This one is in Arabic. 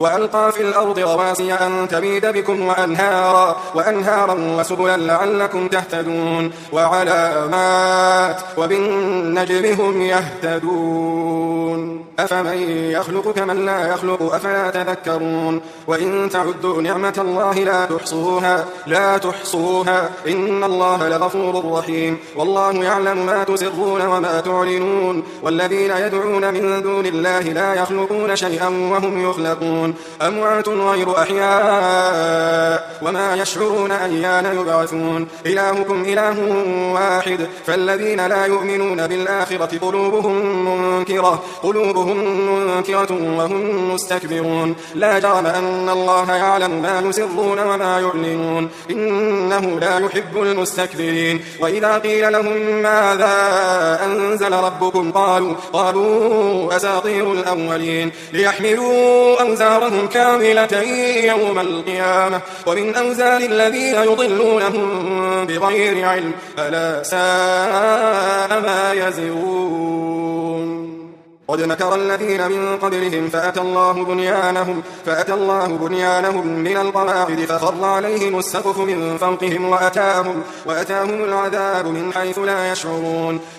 وألقى في الأرض رواسي أن تميد بكم وأنهارا وسبلا لعلكم تهتدون وعلامات وبالنجم هم يهتدون أفمن يخلق كمن لا يخلق أفلا تذكرون وإن تعدوا نعمة الله لا تحصوها إن الله لغفور رحيم والله يعلم ما تسرون وما تعلنون والذين يدعون من دون الله لا يخلقون شيئا وهم يخلقون أموات غير أحياء وما يشعرون أيان يبعثون إلهكم إله واحد فالذين لا يؤمنون بالآخرة قلوبهم منكرة وهم مستكبرون لا جرم أن الله يعلم ما يسرون وما يعلنون إنه لا يحب المستكبرين وإذا قيل لهم ماذا أنزل ربكم قالوا أساطير الأولين ليحملوا أوزارهم كاملة يوم القيامة ومن أوزار الذين يضلونهم بغير علم ألا ساء ما يزرون قد مكر الذين من قبلهم فأتى الله بنيانهم من القواعد فخر عليهم السقف من فوقهم وأتاهم العذاب من حيث لا يشعرون